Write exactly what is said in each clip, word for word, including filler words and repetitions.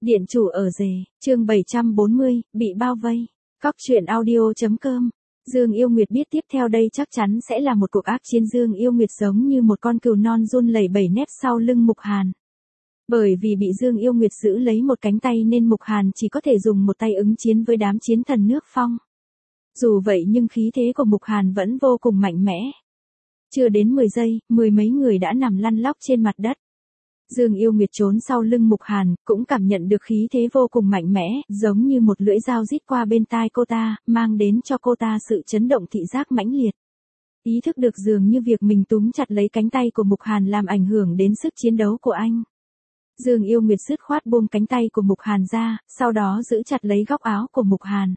Điện chủ ở rể, chương bảy trăm bốn mươi, bị bao vây. Cóc truyện audio.com. Dương Yêu Nguyệt biết tiếp theo đây chắc chắn sẽ là một cuộc ác chiến. Dương Yêu Nguyệt giống như một con cừu non run lẩy bẩy nép sau lưng Mục Hàn. Bởi vì bị Dương Yêu Nguyệt giữ lấy một cánh tay nên Mục Hàn chỉ có thể dùng một tay ứng chiến với đám chiến thần nước phong. Dù vậy nhưng khí thế của Mục Hàn vẫn vô cùng mạnh mẽ. Chưa đến mười giây, mười mấy người đã nằm lăn lóc trên mặt đất. Dương Yêu Nguyệt trốn sau lưng Mục Hàn, cũng cảm nhận được khí thế vô cùng mạnh mẽ, giống như một lưỡi dao rít qua bên tai cô ta, mang đến cho cô ta sự chấn động thị giác mãnh liệt. Ý thức được dường như việc mình túm chặt lấy cánh tay của Mục Hàn làm ảnh hưởng đến sức chiến đấu của anh. Dương Yêu Nguyệt dứt khoát buông cánh tay của Mục Hàn ra, sau đó giữ chặt lấy góc áo của Mục Hàn.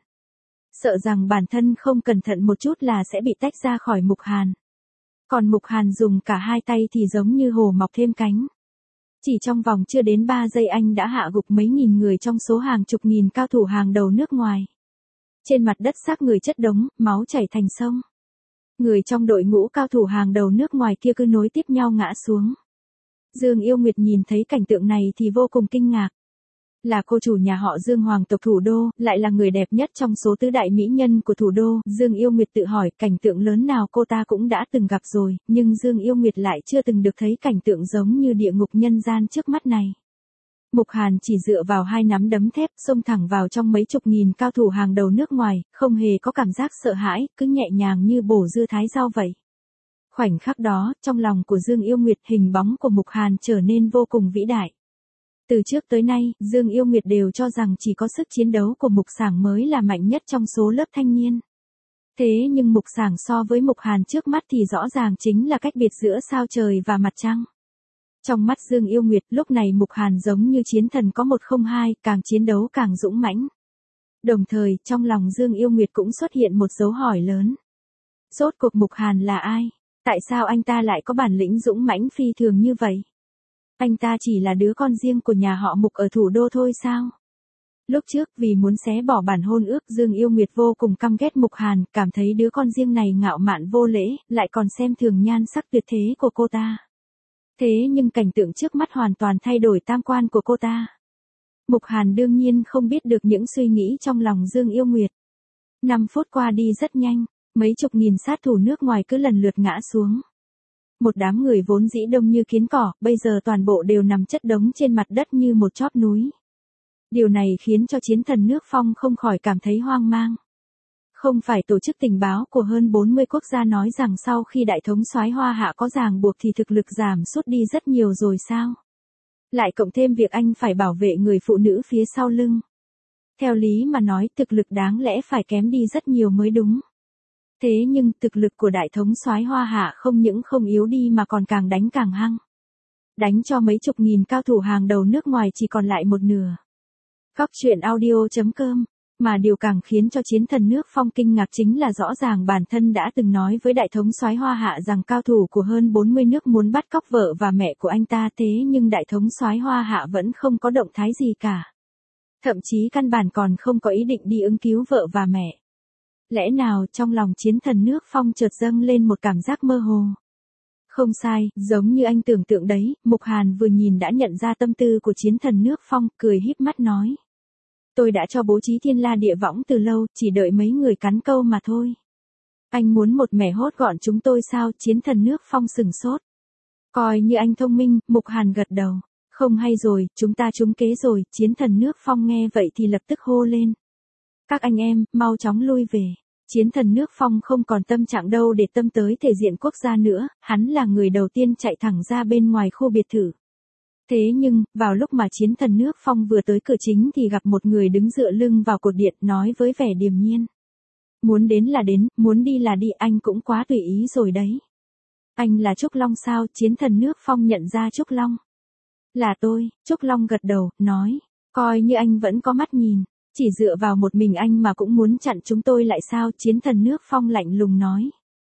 Sợ rằng bản thân không cẩn thận một chút là sẽ bị tách ra khỏi Mục Hàn. Còn Mục Hàn dùng cả hai tay thì giống như hổ mọc thêm cánh. Chỉ trong vòng chưa đến ba giây anh đã hạ gục mấy nghìn người trong số hàng chục nghìn cao thủ hàng đầu nước ngoài. Trên mặt đất xác người chất đống, máu chảy thành sông. Người trong đội ngũ cao thủ hàng đầu nước ngoài kia cứ nối tiếp nhau ngã xuống. Dương Yêu Nguyệt nhìn thấy cảnh tượng này thì vô cùng kinh ngạc. Là cô chủ nhà họ Dương hoàng tộc thủ đô, lại là người đẹp nhất trong số tứ đại mỹ nhân của thủ đô. Dương Yêu Nguyệt tự hỏi cảnh tượng lớn nào cô ta cũng đã từng gặp rồi, nhưng Dương Yêu Nguyệt lại chưa từng được thấy cảnh tượng giống như địa ngục nhân gian trước mắt này. Mục Hàn chỉ dựa vào hai nắm đấm thép xông thẳng vào trong mấy chục nghìn cao thủ hàng đầu nước ngoài, không hề có cảm giác sợ hãi, cứ nhẹ nhàng như bổ dưa thái rau vậy. Khoảnh khắc đó, trong lòng của Dương Yêu Nguyệt hình bóng của Mục Hàn trở nên vô cùng vĩ đại. Từ trước tới nay, Dương Yêu Nguyệt đều cho rằng chỉ có sức chiến đấu của Mục Sảng mới là mạnh nhất trong số lớp thanh niên. Thế nhưng Mục Sảng so với Mục Hàn trước mắt thì rõ ràng chính là cách biệt giữa sao trời và mặt trăng. Trong mắt Dương Yêu Nguyệt, lúc này Mục Hàn giống như chiến thần có một không hai, càng chiến đấu càng dũng mãnh. Đồng thời, trong lòng Dương Yêu Nguyệt cũng xuất hiện một dấu hỏi lớn. Rốt cuộc Mục Hàn là ai? Tại sao anh ta lại có bản lĩnh dũng mãnh phi thường như vậy? Anh ta chỉ là đứa con riêng của nhà họ Mục ở thủ đô thôi sao? Lúc trước vì muốn xé bỏ bản hôn ước, Dương Yêu Nguyệt vô cùng căm ghét Mục Hàn, cảm thấy đứa con riêng này ngạo mạn vô lễ, lại còn xem thường nhan sắc tuyệt thế của cô ta. Thế nhưng cảnh tượng trước mắt hoàn toàn thay đổi tam quan của cô ta. Mục Hàn đương nhiên không biết được những suy nghĩ trong lòng Dương Yêu Nguyệt. Năm phút qua đi rất nhanh, mấy chục nghìn sát thủ nước ngoài cứ lần lượt ngã xuống. Một đám người vốn dĩ đông như kiến cỏ, bây giờ toàn bộ đều nằm chất đống trên mặt đất như một chóp núi. Điều này khiến cho chiến thần nước phong không khỏi cảm thấy hoang mang. Không phải tổ chức tình báo của hơn bốn mươi quốc gia nói rằng sau khi đại thống soái Hoa Hạ có ràng buộc thì thực lực giảm sút đi rất nhiều rồi sao? Lại cộng thêm việc anh phải bảo vệ người phụ nữ phía sau lưng. Theo lý mà nói thực lực đáng lẽ phải kém đi rất nhiều mới đúng. Thế nhưng thực lực của đại thống soái Hoa Hạ không những không yếu đi mà còn càng đánh càng hăng. Đánh cho mấy chục nghìn cao thủ hàng đầu nước ngoài chỉ còn lại một nửa. Cóc truyện audio.com. Mà điều càng khiến cho chiến thần nước phong kinh ngạc chính là rõ ràng bản thân đã từng nói với đại thống soái Hoa Hạ rằng cao thủ của hơn bốn mươi nước muốn bắt cóc vợ và mẹ của anh ta, thế nhưng đại thống soái Hoa Hạ vẫn không có động thái gì cả. Thậm chí căn bản còn không có ý định đi ứng cứu vợ và mẹ. Lẽ nào trong lòng chiến thần nước phong chợt dâng lên một cảm giác mơ hồ? Không sai, giống như anh tưởng tượng đấy, Mục Hàn vừa nhìn đã nhận ra tâm tư của chiến thần nước phong, cười híp mắt nói. Tôi đã cho bố trí thiên la địa võng từ lâu, chỉ đợi mấy người cắn câu mà thôi. Anh muốn một mẻ hốt gọn chúng tôi sao? Chiến thần nước phong sừng sốt. Coi như anh thông minh, Mục Hàn gật đầu. Không hay rồi, chúng ta trúng kế rồi. Chiến thần nước phong nghe vậy thì lập tức hô lên. Các anh em, mau chóng lui về. Chiến thần nước phong không còn tâm trạng đâu để tâm tới thể diện quốc gia nữa, hắn là người đầu tiên chạy thẳng ra bên ngoài khu biệt thự. Thế nhưng, vào lúc mà chiến thần nước phong vừa tới cửa chính thì gặp một người đứng dựa lưng vào cột điện nói với vẻ điềm nhiên. Muốn đến là đến, muốn đi là đi, anh cũng quá tùy ý rồi đấy. Anh là Trúc Long sao? Chiến thần nước phong nhận ra Trúc Long. Là tôi, Trúc Long gật đầu, nói, coi như anh vẫn có mắt nhìn. Chỉ dựa vào một mình anh mà cũng muốn chặn chúng tôi lại sao? Chiến thần nước phong lạnh lùng nói.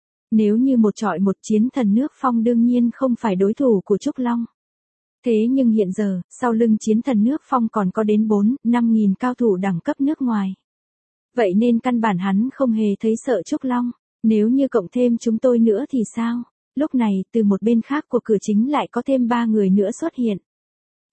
Nếu như một trọi một, chiến thần nước phong đương nhiên không phải đối thủ của Trúc Long. Thế nhưng hiện giờ, sau lưng chiến thần nước phong còn có đến bốn, năm nghìn cao thủ đẳng cấp nước ngoài. Vậy nên căn bản hắn không hề thấy sợ Trúc Long. Nếu như cộng thêm chúng tôi nữa thì sao? Lúc này, từ một bên khác của cửa chính lại có thêm ba người nữa xuất hiện.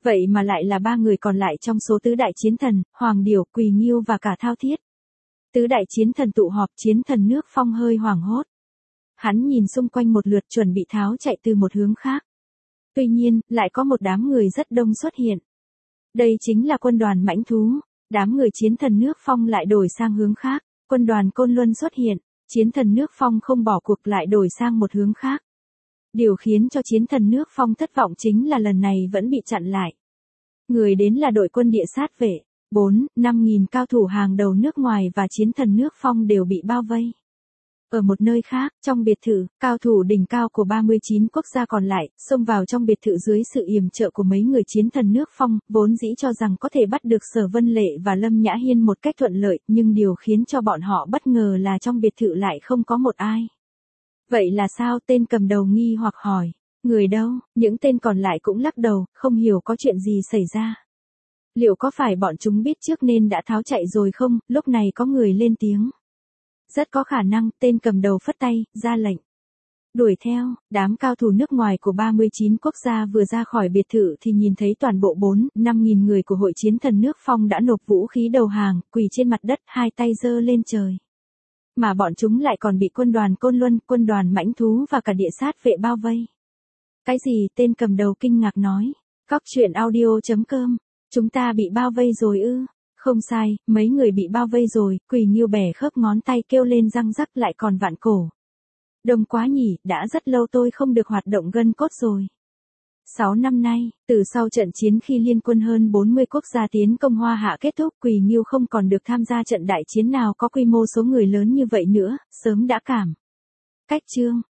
Vậy mà lại là ba người còn lại trong số tứ đại chiến thần, Hoàng Điểu, Quỳ Nghiêu và cả Thao Thiết. Tứ đại chiến thần tụ họp, chiến thần nước Phong hơi hoảng hốt. Hắn nhìn xung quanh một lượt chuẩn bị tháo chạy từ một hướng khác. Tuy nhiên, lại có một đám người rất đông xuất hiện. Đây chính là quân đoàn mãnh thú. Đám người chiến thần nước Phong lại đổi sang hướng khác. Quân đoàn Côn Luân xuất hiện. Chiến thần nước Phong không bỏ cuộc lại đổi sang một hướng khác. Điều khiến cho chiến thần nước Phong thất vọng chính là lần này vẫn bị chặn lại. Người đến là đội quân địa sát vệ. bốn, năm nghìn cao thủ hàng đầu nước ngoài và chiến thần nước Phong đều bị bao vây. Ở một nơi khác, trong biệt thự, cao thủ đỉnh cao của ba mươi chín quốc gia còn lại, xông vào trong biệt thự dưới sự yểm trợ của mấy người chiến thần nước Phong, vốn dĩ cho rằng có thể bắt được Sở Vân Lệ và Lâm Nhã Hiên một cách thuận lợi, nhưng điều khiến cho bọn họ bất ngờ là trong biệt thự lại không có một ai. Vậy là sao? Tên cầm đầu nghi hoặc hỏi. Người đâu? Những tên còn lại cũng lắc đầu, không hiểu có chuyện gì xảy ra. Liệu có phải bọn chúng biết trước nên đã tháo chạy rồi không? Lúc này có người lên tiếng. Rất có khả năng, tên cầm đầu phất tay, ra lệnh. Đuổi theo, đám cao thủ nước ngoài của ba mươi chín quốc gia vừa ra khỏi biệt thự thì nhìn thấy toàn bộ bốn, năm nghìn người của hội chiến thần nước Phong đã nộp vũ khí đầu hàng, quỳ trên mặt đất, hai tay giơ lên trời. Mà bọn chúng lại còn bị quân đoàn Côn Luân, quân đoàn mãnh thú và cả địa sát vệ bao vây. Cái gì? Tên cầm đầu kinh ngạc nói. Cóc truyện audio chấm com. Chúng ta bị bao vây rồi ư? Không sai, mấy người bị bao vây rồi, Quỳ Nghiêu bẻ khớp ngón tay kêu lên răng rắc lại còn vặn cổ. Đông quá nhỉ, đã rất lâu tôi không được hoạt động gân cốt rồi. sáu năm nay, từ sau trận chiến khi liên quân hơn bốn mươi quốc gia tiến công Hoa Hạ kết thúc, Quỳ Nghiêu không còn được tham gia trận đại chiến nào có quy mô số người lớn như vậy nữa, sớm đã cảm. Cách chương.